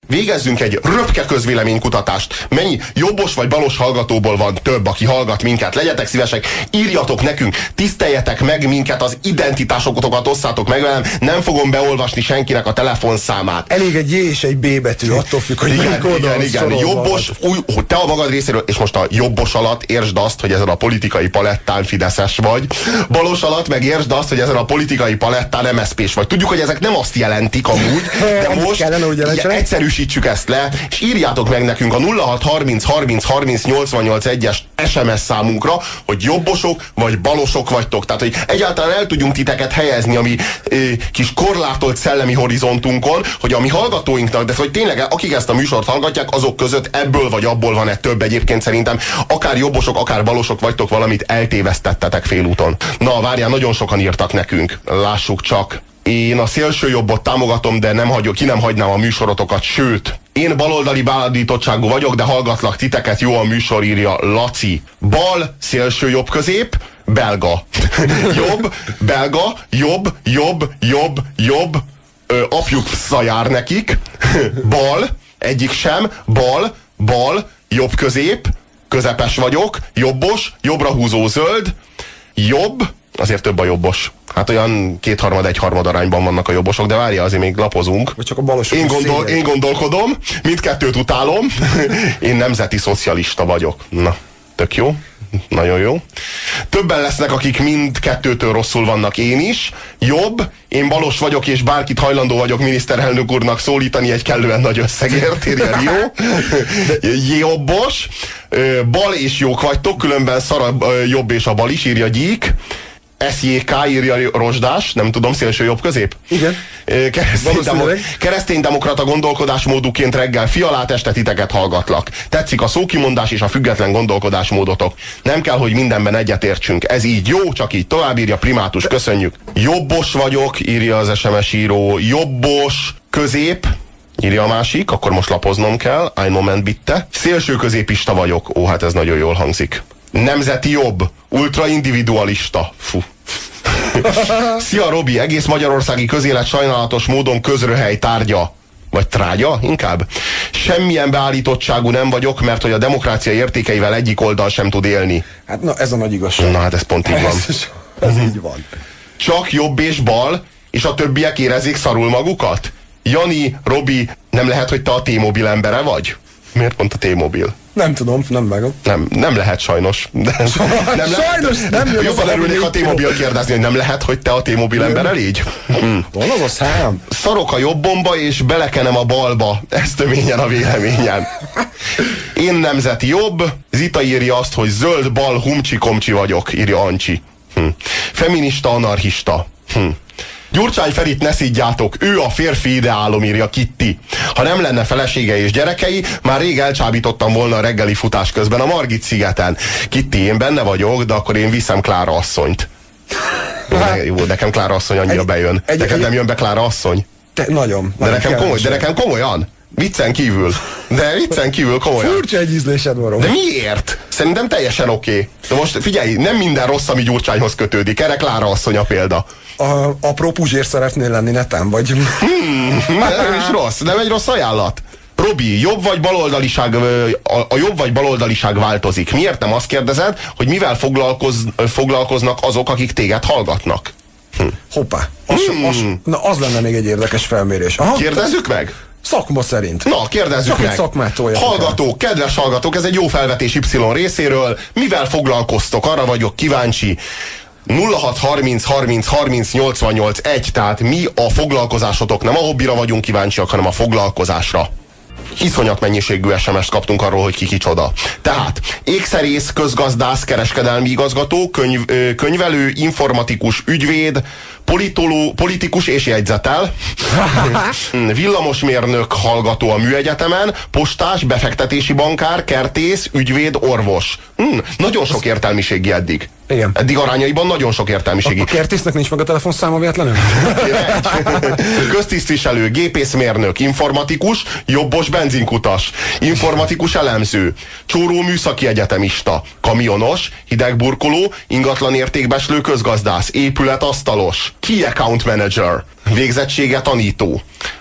végezzünk egy röpke közvéleménykutatást. Mennyi jobbos vagy balos hallgatóból van több, aki hallgat minket? Legyetek szívesek, írjatok nekünk, tiszteljetek meg minket, az identitásokat osszátok meg velem, nem fogom beolvasni senkinek a telefonszámát. Elég egy J és egy B betű, attól függ, hogy igen. Jobbos, te a magad részéről, és most a jobbos alatt értsd azt, hogy ezen a politikai palettán fideszes vagy, balos alatt meg értsd azt, hogy ezen a politikai palettán MSZP-s vagy. Tudjuk, hogy ezek nem azt jelentik amúgy, de most egyszerűsítsük ezt le, és írjátok meg nekünk a 0630303088 SMS számunkra, hogy jobbosok vagy balosok vagytok. Tehát, hogy egyáltalán el tudjunk titeket helyezni a mi kis korlátolt szellemi horizontunkon, hogy a mi hallgatóinknak, de hogy tényleg akik ezt a műsort hallgatják, azok között ebből vagy abból van-e több. Egyébként szerintem akár jobbosok, akár balosok vagytok, valamit eltévesztettetek félúton. Na, várjál, nagyon sokan írtak nekünk. Lássuk csak. Én a szélső jobbot támogatom, de ki nem hagynám a műsorotokat, sőt, én baloldali beállítottságú vagyok, de hallgatlak titeket, jó a műsor, írja Laci. Bal, szélső jobb, közép, belga. Jobb, belga, jobb, apjuk jár nekik. Bal, egyik sem, bal, jobb, közép, közepes vagyok, jobbos, jobbra húzó zöld, jobb, azért több a jobbos. Hát olyan 2/3-1/3 arányban vannak a jobbosok, de várja, azért még lapozunk. Vagy csak a balosok. Én gondolkodom, mindkettőt utálom. Én nemzeti szocialista vagyok. Na, tök jó. Nagyon jó. Többen lesznek, akik mindkettőtől rosszul vannak, én is. Jobb, én balos vagyok, és bárkit hajlandó vagyok miniszterelnök úrnak szólítani egy kellően nagy összegért, írja Rio. Jobbos. Bal és jók vagytok, különben szar a jobb és a bal is, írja Gyík. SJK, írja Rozsdás, nem tudom, szélső jobb, közép? Igen. Kereszténydemokrata gondolkodásmóduként reggel fialát, este titeket hallgatlak. Tetszik a szókimondás és a független gondolkodásmódotok. Nem kell, hogy mindenben egyetértsünk. Ez így jó, csak így tovább, írja Primátus, köszönjük. Jobbos vagyok, írja az SMS író. Jobbos, közép, írja a másik, akkor most lapoznom kell. Ein Moment bitte. Szélső középista vagyok. Ó, hát ez nagyon jól hangzik. Nemzeti jobb, ultraindividualista. Fú. Szia Robi, egész magyarországi közélet sajnálatos módon közröhely tárgya. Vagy trágya, inkább. Semmilyen beállítottságú nem vagyok, mert hogy a demokrácia értékeivel egyik oldal sem tud élni. Hát na, ez a nagy igazság. Na hát ez pont így van. Ez így van. Csak jobb és bal, és a többiek érezzék szarul magukat? Jani, Robi, nem lehet, hogy te a T-Mobil embere vagy? Miért pont a T-Mobil? Nem tudom, nem vágom. Nem lehet sajnos. Sajnos nem. Jobban örülnék a T-Mobil kérdezni, hogy nem lehet, hogy te a T-Mobil embere légy? Van az a szám. Szarok a jobbomba, és belekenem a balba. Ez töményen a véleményem. Én nemzeti jobb. Zita írja azt, hogy zöld, bal, humcsi-komcsi vagyok, írja Ancsi. Feminista, anarchista. Gyurcsány Ferit ne szidjátok, ő a férfi ideálom, írja Kitti. Ha nem lenne felesége és gyerekei, már rég elcsábítottam volna a reggeli futás közben a Margit szigeten. Kitti, én benne vagyok, de akkor én viszem Klára asszonyt. Jó, nekem Klára asszony annyira bejön. Neked nem jön be Klára asszony? Nagyon. De nekem komolyan. Viccen kívül. De viccen kívül komolyan. Furcsa egy ízlésed van. De miért? Szerintem teljesen oké. De most figyelj, nem minden rossz, ami Gyurcsányhoz kötődik. Erre Klára asszony a példa. Apró Puzsér szeretnél lenni netán, vagy? Nem is rossz, nem egy rossz ajánlat. Robi, jobb vagy baloldaliság, a jobb vagy baloldaliság változik. Miért nem azt kérdezed, hogy mivel foglalkoznak azok, akik téged hallgatnak? Hoppá. Az lenne még egy érdekes felmérés. Aha, kérdezzük meg? Szakma szerint. Na, kérdezzük meg. Hallgatók, kedves hallgatók, ez egy jó felvetés Y részéről. Mivel foglalkoztok? Arra vagyok kíváncsi. 0630303088 tehát mi a foglalkozásotok? Nem a hobbira vagyunk kíváncsiak, hanem a foglalkozásra. Iszonyat mennyiségű SMS-t kaptunk arról, hogy ki kicsoda. Tehát ékszerész, közgazdász, kereskedelmi igazgató, könyvelő, informatikus, ügyvéd, politikus és jegyzetel, villamosmérnök hallgató a műegyetemen, postás, befektetési bankár, kertész, ügyvéd, orvos. Nagyon sok értelmiségi eddig. Igen. Eddig arányaiban nagyon sok értelmiségi. A kertésznek nincs meg a telefonszáma véletlenül? Köztisztviselő, gépészmérnök, informatikus, jobbos benzinkutas, informatikus elemző, csóró műszaki egyetemista, kamionos, hidegburkoló, ingatlan értékbeslő közgazdász, épületasztalos, key account manager, végzettsége tanító,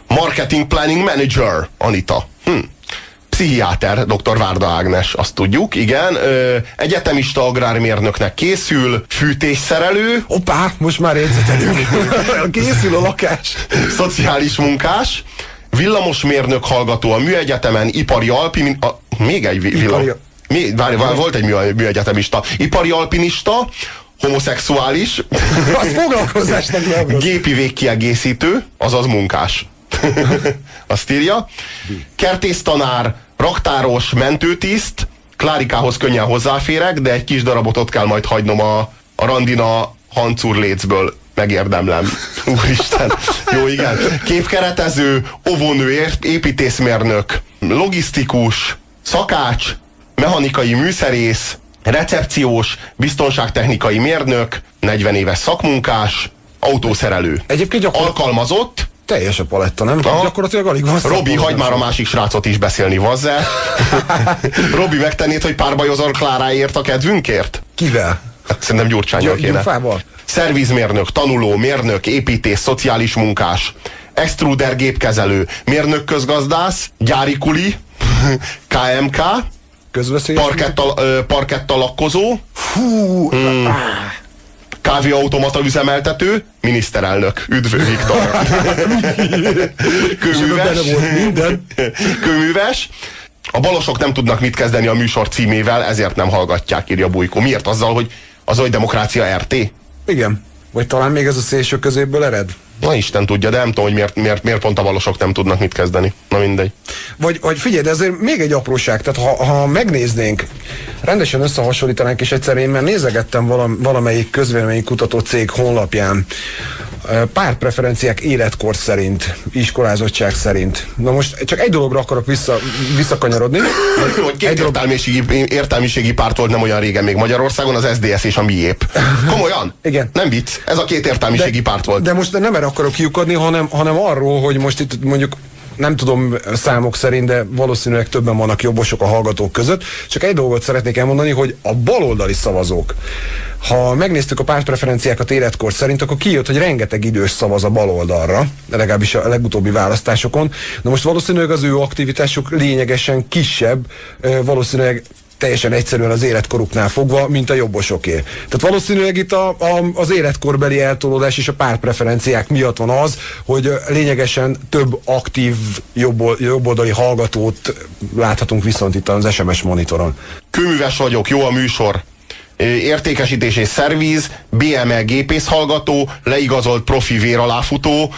Marketing Planning Manager, Anita. Pszichiáter, dr. Várda Ágnes, azt tudjuk, igen. Egyetemista agrármérnöknek készül, fűtésszerelő. Hoppá, most már jegyzetelünk. Készül a lakás. Szociális munkás, villamosmérnök hallgató a műegyetemen, ipari alpinista, még egy volt egy műegyetemista, ipari alpinista, homoszexuális, az foglalkozásnak nem. Gépi végkiegészítő, azaz munkás. Azt írja. Kertésztanár, raktáros, mentőtiszt, Klárikához könnyen hozzáférek, de egy kis darabot ott kell majd hagynom a randina hancurlécből. Megérdemlem. Úristen. Jó, igen. Képkeretező, óvónő, építészmérnök, logisztikus, szakács, mechanikai műszerész, recepciós, biztonságtechnikai mérnök, 40 éves szakmunkás, autószerelő. Egyébként alkalmazott. Teljes a paletta, nem? Gyakorlatilag alig van. Robi, hagyd már a másik srácot is beszélni, vazze. Robi, megtennéd, hogy párbajozol Kláráért a kedvünkért? Kivel? Hát szerintem Gyurcsánnyal kéne. Gyurfával? Szervizmérnök, tanuló, mérnök, építész, szociális munkás, extruder gépkezelő, mérnök közgazdász, gyári kuli, KMK, parkettalakkozó, kávéautomata üzemeltető, miniszterelnök. Üdv Viktor. Kőműves. A balosok nem tudnak mit kezdeni a műsor címével, ezért nem hallgatják, írja Bujko. Miért? Azzal, hogy demokrácia RT? Igen. Vagy talán még ez a szélső középből ered? Na Isten tudja, de nem tudom, hogy miért pont a balosok nem tudnak mit kezdeni. Na mindegy. Vagy figyelj, de ezért még egy apróság, tehát ha megnéznénk, rendesen összehasonlítanánk, és egyszer én már nézegettem valamelyik közvéleménykutató cég honlapján pártpreferenciák életkor szerint, iskolázottság szerint. Na most csak egy dologra akarok visszakanyarodni. Hogy két értelmiségi párt volt nem olyan régen még Magyarországon, az SZDSZ és a miép. Komolyan? Igen. Nem vicc, ez a két értelmiségi párt volt. De most nem erre akarok kiukadni, hanem arról, hogy most itt mondjuk nem tudom számok szerint, de valószínűleg többen vannak jobbosok a hallgatók között. Csak egy dolgot szeretnék elmondani, hogy a baloldali szavazók, ha megnéztük a pártpreferenciákat életkor szerint, akkor kijött, hogy rengeteg idős szavaz a baloldalra, legalábbis a legutóbbi választásokon. Na most valószínűleg az ő aktivitásuk lényegesen kisebb, valószínűleg teljesen egyszerűen az életkoruknál fogva, mint a jobbosoké. Tehát valószínűleg itt az életkorbeli eltolódás és a pártpreferenciák miatt van az, hogy lényegesen több aktív jobboldali hallgatót láthatunk viszont itt az SMS monitoron. Kőműves vagyok, jó a műsor. Értékesítés és szerviz, BME gépészhallgató, leigazolt profi véraláfutó,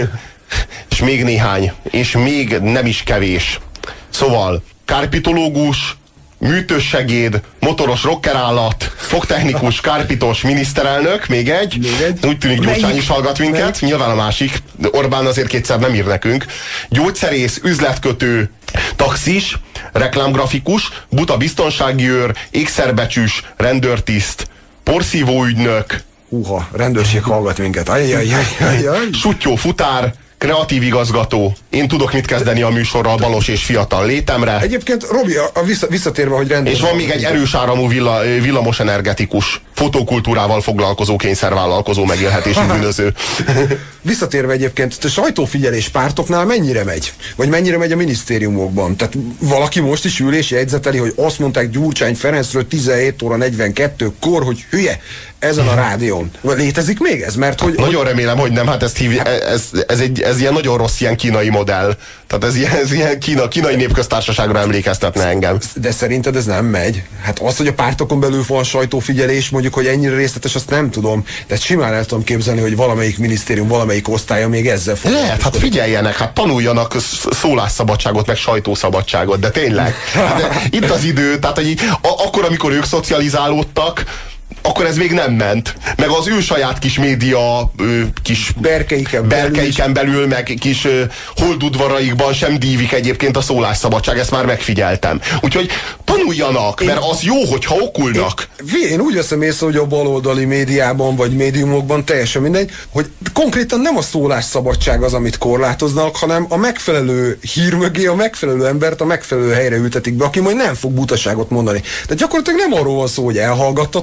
és még néhány, és még nem is kevés. Szóval, kárpitológus, műtőssegéd, motoros rockerállat, fogtechnikus, kárpitos, miniszterelnök, még egy. Úgy tűnik Gyurcsány is hallgat minket, nyilván a másik, Orbán azért kétszer nem ír nekünk. Gyógyszerész, üzletkötő, taxis, reklámgrafikus, buta biztonsági őr, ékszerbecsűs, rendőrtiszt, porszívóügynök. Rendőrség hallgat minket. Suttyó futár, kreatív igazgató. Én tudok mit kezdeni a műsorral balos és fiatal létemre. Egyébként, Robi, visszatérve, hogy rendőr... És van még egy erős áramú villamos energetikus, fotokultúrával foglalkozó, kényszervállalkozó, megélhetési bűnöző. Visszatérve egyébként, a sajtófigyelés pártoknál mennyire megy? Vagy mennyire megy a minisztériumokban? Tehát valaki most is ül és jegyzeteli, hogy azt mondták Gyurcsány Ferencről 17 óra 42-kor, hogy hülye, ezen a rádión. Létezik még ez? Mert hogy... Nagyon remélem, hogy nem, hát ez ilyen nagyon rossz ilyen kínai modell. Tehát ez ilyen kínai népköztársaságra emlékeztetne engem. De szerinted ez nem megy? Hát az, hogy a pártokon belül van sajtófigyelés, mondjuk, hogy ennyire részletes, azt nem tudom. De simán el tudom képzelni, hogy valamelyik minisztérium, valamelyik osztálya még ezzel foglalkozik. Lehet, hát figyeljenek, hát tanuljanak szólásszabadságot, meg sajtószabadságot, de tényleg. Hát, itt az idő, tehát hogy akkor, amikor ők szocializálódtak, akkor ez még nem ment. Meg az ő saját kis média kis berkeiken belül, meg kis holdudvaraikban sem dívik egyébként a szólásszabadság, ezt már megfigyeltem. Úgyhogy tanuljanak, mert az jó, hogyha okulnak. Én úgy veszem észre, hogy a baloldali médiában, vagy médiumokban teljesen mindegy, hogy konkrétan nem a szólásszabadság az, amit korlátoznak, hanem a megfelelő hír mögé a megfelelő embert a megfelelő helyre ültetik be, aki majd nem fog butaságot mondani. De gyakorlatilag nem arról van szó, hogy elhallgattatnak,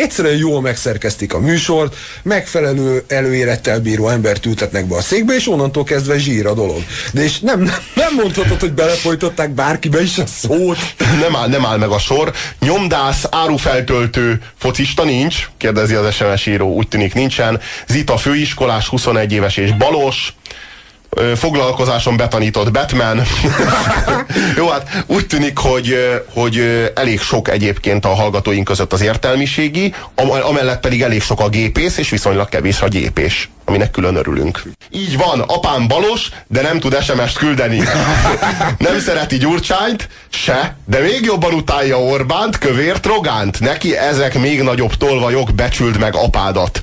egyszerűen jól megszerkeztik a műsort, megfelelő előélettel bíró embert ültetnek be a székbe, és onnantól kezdve zsír a dolog. De és nem mondhatod, hogy belefolytották bárkibe is a szót. Nem áll meg a sor. Nyomdász, árufeltöltő, focista nincs, kérdezi az SMS író, úgy tűnik nincsen. Zita főiskolás, 21 éves és balos. Foglalkozáson betanított Batman. Jó, hát úgy tűnik, hogy elég sok egyébként a hallgatóink között az értelmiségi, amellett pedig elég sok a gépész, és viszonylag kevés a gyépés, aminek külön örülünk. Így van, apám balos, de nem tud SMS-t küldeni. Nem szereti Gyurcsányt, se, de még jobban utálja Orbánt, Kövért, Rogánt. Neki ezek még nagyobb tolvajok, becsüld meg apádat.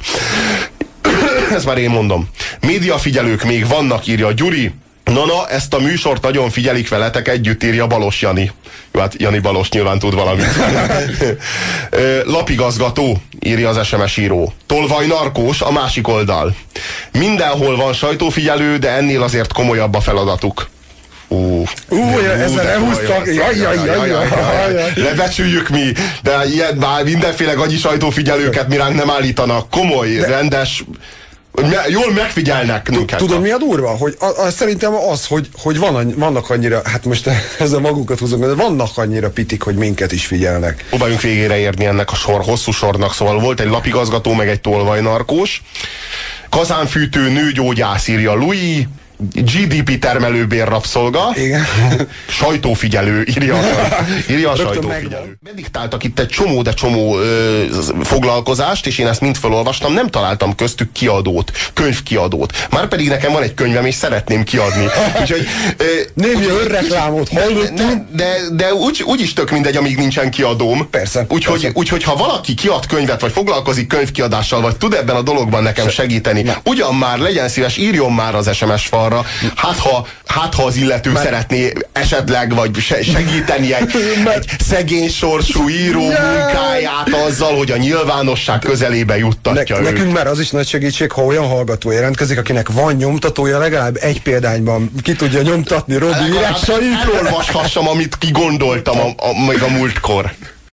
Ezt már én mondom. Médiafigyelők még vannak, írja Gyuri. Na, ezt a műsort nagyon figyelik veletek együtt, írja Balos Jani. Jó, hát Jani Balos nyilván tud valamit. Lapigazgató, írja az SMS író. Tolvaj narkós, a másik oldal. Mindenhol van sajtófigyelő, de ennél azért komolyabb a feladatuk. Ezzel elhúztak. Lebecsüljük mi, de már mindenféle gagyi sajtófigyelőket mi ránk nem állítanak. Komoly, rendes, jól megfigyelnek minket. Tudod, mi a durva? Hogy szerintem az, hogy vannak annyira, hát most ezzel magunkat húzunk, de vannak annyira pitik, hogy minket is figyelnek. Próbáljunk végére érni ennek a hosszú sornak. Szóval volt egy lapigazgató, meg egy tolvajnarkós. Kazánfűtő, nőgyógyász, írja Louis. GDP termelőbér rabszolga. Igen. Sajtófigyelő, írja a sajtófigyelő. Bediktáltak itt egy csomó foglalkozást, és én ezt mind felolvastam, nem találtam köztük kiadót, könyvkiadót. Márpedig nekem van egy könyvem, és szeretném kiadni. Úgyhogy némi önreklámot hallottam. De úgy is tök mindegy, amíg nincsen kiadóm. Persze. Úgyhogy ha valaki kiad könyvet, vagy foglalkozik könyvkiadással, vagy tud ebben a dologban nekem segíteni, ugyan már legyen szíves, írjon már az SMS falra. Hát ha az illető szeretné esetleg, vagy segíteni egy szegény sorsú író munkáját azzal, hogy a nyilvánosság közelébe juttatja őt. Nekünk már az is nagy segítség, ha olyan hallgató jelentkezik, akinek van nyomtatója, legalább egy példányban ki tudja nyomtatni Robi írásait. Elolvashassam, amit kigondoltam még a múltkor.